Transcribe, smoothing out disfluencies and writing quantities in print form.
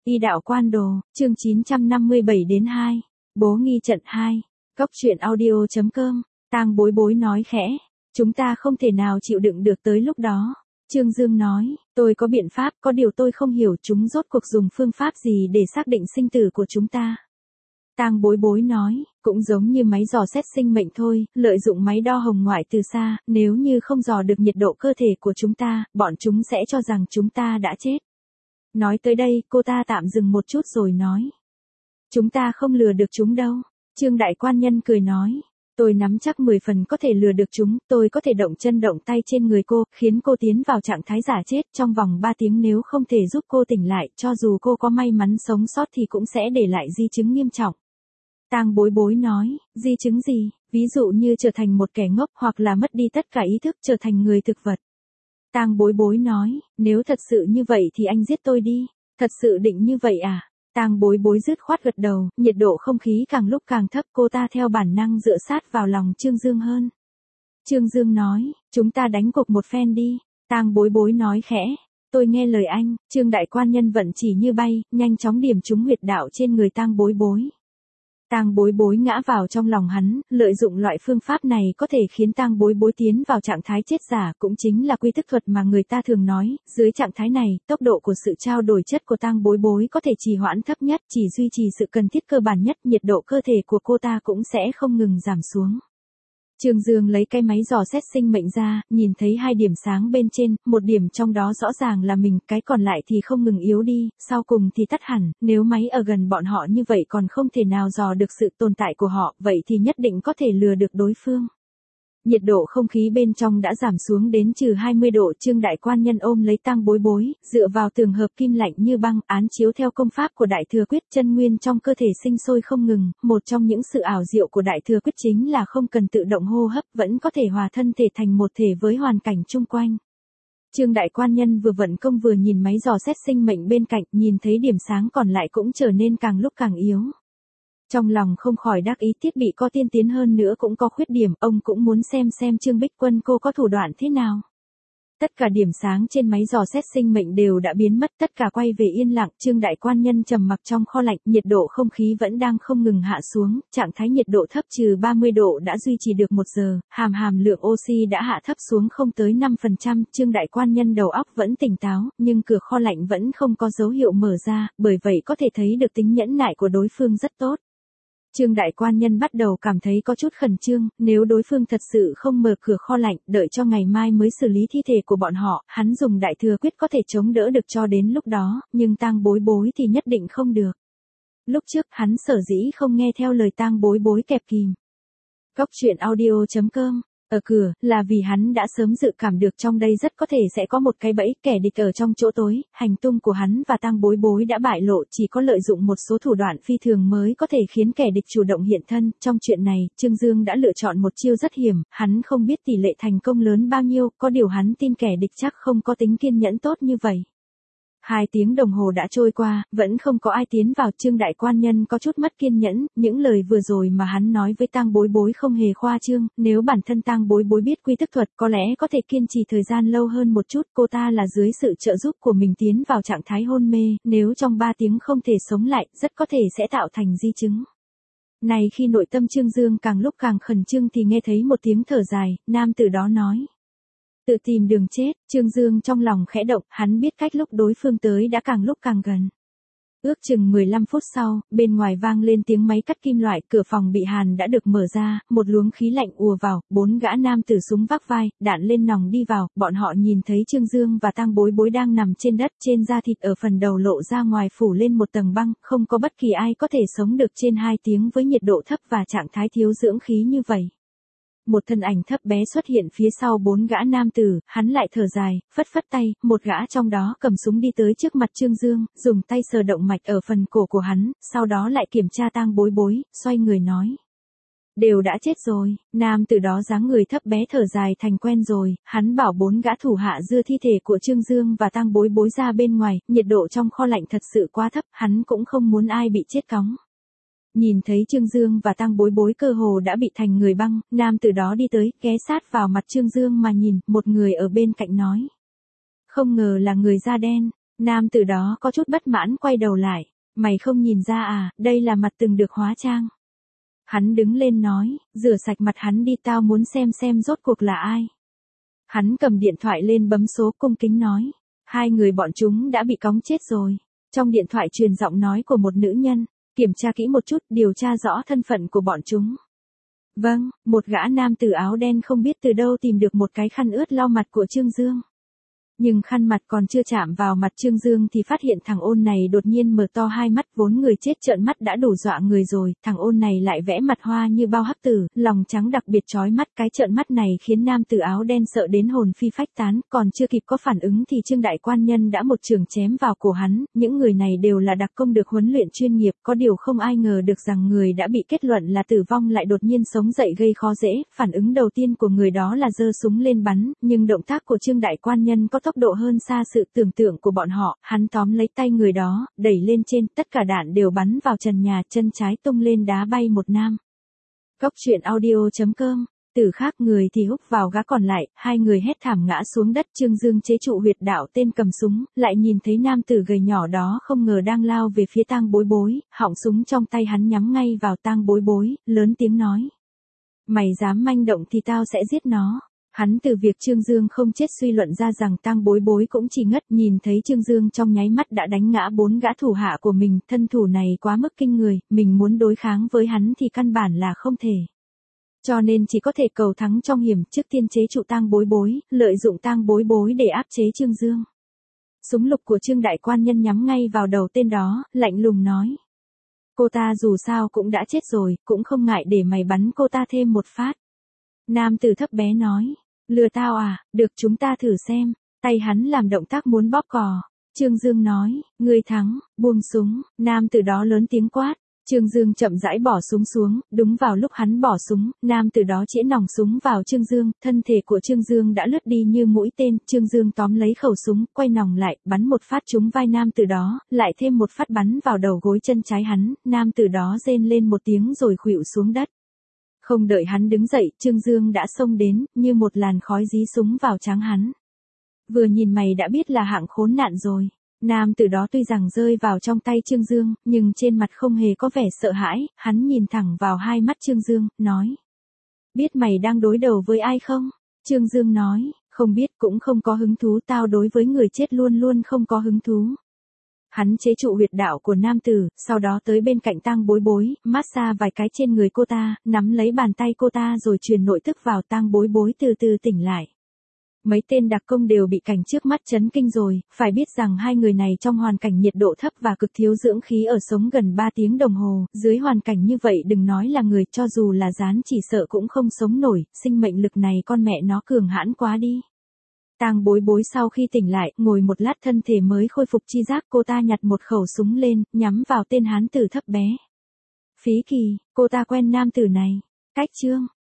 Y đạo quan đồ, chương 957-2. Bố nghi trận 2. Cốc truyện audio.com. Tang Bối Bối nói khẽ. Chúng ta không thể nào chịu đựng được tới lúc đó. Trương Dương nói, tôi có biện pháp, có điều tôi không hiểu chúng rốt cuộc dùng phương pháp gì để xác định sinh tử của chúng ta. Tang Bối Bối nói, cũng giống như máy dò xét sinh mệnh thôi, lợi dụng máy đo hồng ngoại từ xa, nếu như không dò được nhiệt độ cơ thể của chúng ta, bọn chúng sẽ cho rằng chúng ta đã chết. Nói tới đây, cô ta tạm dừng một chút rồi nói. Chúng ta không lừa được chúng đâu. Trương Đại Quan Nhân cười nói. Tôi nắm chắc 10 phần có thể lừa được chúng, tôi có thể động chân động tay trên người cô, khiến cô tiến vào trạng thái giả chết trong vòng 3 tiếng nếu không thể giúp cô tỉnh lại, cho dù cô có may mắn sống sót thì cũng sẽ để lại di chứng nghiêm trọng. Tang Bối Bối nói, di chứng gì, ví dụ như trở thành một kẻ ngốc hoặc là mất đi tất cả ý thức trở thành người thực vật. Tang Bối Bối nói, nếu thật sự như vậy thì anh giết tôi đi, thật sự định như vậy à? Tang Bối Bối dứt khoát gật đầu, nhiệt độ không khí càng lúc càng thấp, cô ta theo bản năng dựa sát vào lòng Trương Dương hơn. Trương Dương nói, chúng ta đánh cuộc một phen đi. Tang Bối Bối nói khẽ, tôi nghe lời anh. Trương Đại Quan Nhân vận chỉ như bay, nhanh chóng điểm trúng huyệt đạo trên người Tang Bối Bối. Tang Bối Bối ngã vào trong lòng hắn, lợi dụng loại phương pháp này có thể khiến Tang Bối Bối tiến vào trạng thái chết giả, cũng chính là quy thức thuật mà người ta thường nói, dưới trạng thái này, tốc độ của sự trao đổi chất của Tang Bối Bối có thể trì hoãn thấp nhất, chỉ duy trì sự cần thiết cơ bản nhất, nhiệt độ cơ thể của cô ta cũng sẽ không ngừng giảm xuống. Trương Dương lấy cái máy dò xét sinh mệnh ra, nhìn thấy 2 điểm sáng bên trên, một điểm trong đó rõ ràng là mình, cái còn lại thì không ngừng yếu đi, sau cùng thì tắt hẳn, nếu máy ở gần bọn họ như vậy còn không thể nào dò được sự tồn tại của họ, vậy thì nhất định có thể lừa được đối phương. Nhiệt độ không khí bên trong đã giảm xuống đến trừ 20 độ, Trương Đại Quan Nhân ôm lấy Tang Bối Bối, dựa vào tường hợp kim lạnh như băng, án chiếu theo công pháp của Đại Thừa Quyết, chân nguyên trong cơ thể sinh sôi không ngừng, một trong những sự ảo diệu của Đại Thừa Quyết chính là không cần tự động hô hấp, vẫn có thể hòa thân thể thành một thể với hoàn cảnh chung quanh. Trương Đại Quan Nhân vừa vận công vừa nhìn máy dò xét sinh mệnh bên cạnh, nhìn thấy điểm sáng còn lại cũng trở nên càng lúc càng yếu. Trong lòng không khỏi đắc ý, thiết bị có tiên tiến hơn nữa cũng có khuyết điểm, ông cũng muốn xem Trương Bích Quân cô có thủ đoạn thế nào. Tất cả điểm sáng trên máy dò xét sinh mệnh đều đã biến mất, tất cả quay về yên lặng, Trương Đại Quan Nhân trầm mặc trong kho lạnh, nhiệt độ không khí vẫn đang không ngừng hạ xuống, trạng thái nhiệt độ thấp trừ 30 độ đã duy trì được 1 giờ, hàm lượng oxy đã hạ thấp xuống không tới 5%, Trương Đại Quan Nhân đầu óc vẫn tỉnh táo, nhưng cửa kho lạnh vẫn không có dấu hiệu mở ra, bởi vậy có thể thấy được tính nhẫn nại của đối phương rất tốt. Trương Đại Quan Nhân bắt đầu cảm thấy có chút khẩn trương, nếu đối phương thật sự không mở cửa kho lạnh, đợi cho ngày mai mới xử lý thi thể của bọn họ, hắn dùng Đại Thừa Quyết có thể chống đỡ được cho đến lúc đó, nhưng Tang Bối Bối thì nhất định không được. Lúc trước, hắn sở dĩ không nghe theo lời Tang Bối Bối kẹp kìm. Cốc truyện audio.com. Ở cửa, là vì hắn đã sớm dự cảm được trong đây rất có thể sẽ có một cái bẫy, kẻ địch ở trong chỗ tối, hành tung của hắn và Tang Bối Bối đã bại lộ, chỉ có lợi dụng một số thủ đoạn phi thường mới có thể khiến kẻ địch chủ động hiện thân. Trong chuyện này, Trương Dương đã lựa chọn một chiêu rất hiểm, hắn không biết tỷ lệ thành công lớn bao nhiêu, có điều hắn tin kẻ địch chắc không có tính kiên nhẫn tốt như vậy. 2 tiếng đồng hồ đã trôi qua, vẫn không có ai tiến vào, Trương Đại Quan Nhân có chút mất kiên nhẫn, những lời vừa rồi mà hắn nói với Tang Bối Bối không hề khoa trương, nếu bản thân Tang Bối Bối biết quy thức thuật có lẽ có thể kiên trì thời gian lâu hơn một chút, cô ta là dưới sự trợ giúp của mình tiến vào trạng thái hôn mê, nếu trong 3 tiếng không thể sống lại, rất có thể sẽ tạo thành di chứng. Này khi nội tâm Trương Dương càng lúc càng khẩn trương thì nghe thấy một tiếng thở dài, nam tử đó nói. Tự tìm đường chết, Trương Dương trong lòng khẽ động, hắn biết cách lúc đối phương tới đã càng lúc càng gần. Ước chừng 15 phút sau, bên ngoài vang lên tiếng máy cắt kim loại, cửa phòng bị hàn đã được mở ra, một luồng khí lạnh ùa vào, 4 gã nam tử súng vác vai, đạn lên nòng đi vào, bọn họ nhìn thấy Trương Dương và Tang Bối Bối đang nằm trên đất, trên da thịt ở phần đầu lộ ra ngoài phủ lên một tầng băng, không có bất kỳ ai có thể sống được trên 2 tiếng với nhiệt độ thấp và trạng thái thiếu dưỡng khí như vậy. Một thân ảnh thấp bé xuất hiện phía sau 4 gã nam tử, hắn lại thở dài, phất phất tay, một gã trong đó cầm súng đi tới trước mặt Trương Dương, dùng tay sờ động mạch ở phần cổ của hắn, sau đó lại kiểm tra Tang Bối Bối, xoay người nói. Đều đã chết rồi, nam tử đó dáng người thấp bé thở dài thành quen rồi, hắn bảo 4 gã thủ hạ đưa thi thể của Trương Dương và Tang Bối Bối ra bên ngoài, nhiệt độ trong kho lạnh thật sự quá thấp, hắn cũng không muốn ai bị chết cóng. Nhìn thấy Trương Dương và Tang Bối Bối cơ hồ đã bị thành người băng, nam tử đó đi tới, ghé sát vào mặt Trương Dương mà nhìn, một người ở bên cạnh nói. Không ngờ là người da đen, Nam tử đó có chút bất mãn quay đầu lại. Mày không nhìn ra à, đây là mặt từng được hóa trang. Hắn đứng lên nói, rửa sạch mặt hắn đi, tao muốn xem rốt cuộc là ai. Hắn cầm điện thoại lên bấm số, cung kính nói. Hai người bọn chúng đã bị cóng chết rồi. Trong điện thoại truyền giọng nói của một nữ nhân. Kiểm tra kỹ một chút, điều tra rõ thân phận của bọn chúng. Vâng, một gã nam tử áo đen không biết từ đâu tìm được một cái khăn ướt lau mặt của Trương Dương. Nhưng khăn mặt còn chưa chạm vào mặt Trương Dương thì phát hiện thằng ôn này đột nhiên mở to hai mắt, vốn người chết trợn mắt đã đủ dọa người rồi, thằng ôn này lại vẽ mặt hoa như bao hắc tử, lòng trắng đặc biệt chói mắt, cái trợn mắt này khiến nam tử áo đen sợ đến hồn phi phách tán, còn chưa kịp có phản ứng thì Trương đại quan nhân đã một chưởng chém vào cổ hắn, những người này đều là đặc công được huấn luyện chuyên nghiệp, có điều không ai ngờ được rằng người đã bị kết luận là tử vong lại đột nhiên sống dậy gây khó dễ, phản ứng đầu tiên của người đó là giơ súng lên bắn, nhưng động tác của Trương đại quan nhân có tốc độ hơn xa sự tưởng tượng của bọn họ, hắn tóm lấy tay người đó, đẩy lên trên, tất cả đạn đều bắn vào trần nhà, chân trái tung lên đá bay một nam. Cốc truyện audio.com, tử khác người thì húc vào gã còn lại, hai người hét thảm ngã xuống đất. Trương Dương chế trụ huyệt đạo tên cầm súng, lại nhìn thấy nam tử gầy nhỏ đó không ngờ đang lao về phía Tang Bối Bối, họng súng trong tay hắn nhắm ngay vào Tang Bối Bối, lớn tiếng nói. Mày dám manh động thì tao sẽ giết nó. Hắn từ việc Trương Dương không chết suy luận ra rằng Tang Bối Bối cũng chỉ ngất, nhìn thấy Trương Dương trong nháy mắt đã đánh ngã 4 gã thủ hạ của mình, thân thủ này quá mức kinh người, mình muốn đối kháng với hắn thì căn bản là không thể. Cho nên chỉ có thể cầu thắng trong hiểm, trước tiên chế trụ Tang Bối Bối, lợi dụng Tang Bối Bối để áp chế Trương Dương. Súng lục của Trương đại quan nhân nhắm ngay vào đầu tên đó, lạnh lùng nói. Cô ta dù sao cũng đã chết rồi, cũng không ngại để mày bắn cô ta thêm một phát. Nam tử thấp bé nói. Lừa tao à, được chúng ta thử xem. Tay hắn làm động tác muốn bóp cò. Trương Dương nói, ngươi thắng, buông súng. Nam tử đó lớn tiếng quát. Trương Dương chậm rãi bỏ súng xuống, đúng vào lúc hắn bỏ súng, nam tử đó chĩa nòng súng vào Trương Dương, thân thể của Trương Dương đã lướt đi như mũi tên, Trương Dương tóm lấy khẩu súng, quay nòng lại, bắn một phát trúng vai nam tử đó, lại thêm một phát bắn vào đầu gối chân trái hắn, nam tử đó rên lên một tiếng rồi khuỵu xuống đất. Không đợi hắn đứng dậy, Trương Dương đã xông đến, như một làn khói dí súng vào trán hắn. Vừa nhìn mày đã biết là hạng khốn nạn rồi. Nam tử đó tuy rằng rơi vào trong tay Trương Dương, nhưng trên mặt không hề có vẻ sợ hãi, hắn nhìn thẳng vào hai mắt Trương Dương, nói. Biết mày đang đối đầu với ai không? Trương Dương nói, không biết cũng không có hứng thú, tao đối với người chết luôn luôn không có hứng thú. Hắn chế trụ huyệt đạo của nam tử, sau đó tới bên cạnh Tang Bối Bối, massage vài cái trên người cô ta, nắm lấy bàn tay cô ta rồi truyền nội tức vào. Tang Bối Bối từ từ tỉnh lại. Mấy tên đặc công đều bị cảnh trước mắt chấn kinh rồi, phải biết rằng hai người này trong hoàn cảnh nhiệt độ thấp và cực thiếu dưỡng khí ở sống gần 3 tiếng đồng hồ, dưới hoàn cảnh như vậy đừng nói là người, cho dù là gián chỉ sợ cũng không sống nổi, sinh mệnh lực này con mẹ nó cường hãn quá đi. Tang Bối Bối sau khi tỉnh lại, ngồi một lát thân thể mới khôi phục chi giác, cô ta nhặt một khẩu súng lên, nhắm vào tên hán tử thấp bé. Phí kỳ, cô ta quen nam tử này. Cách Trương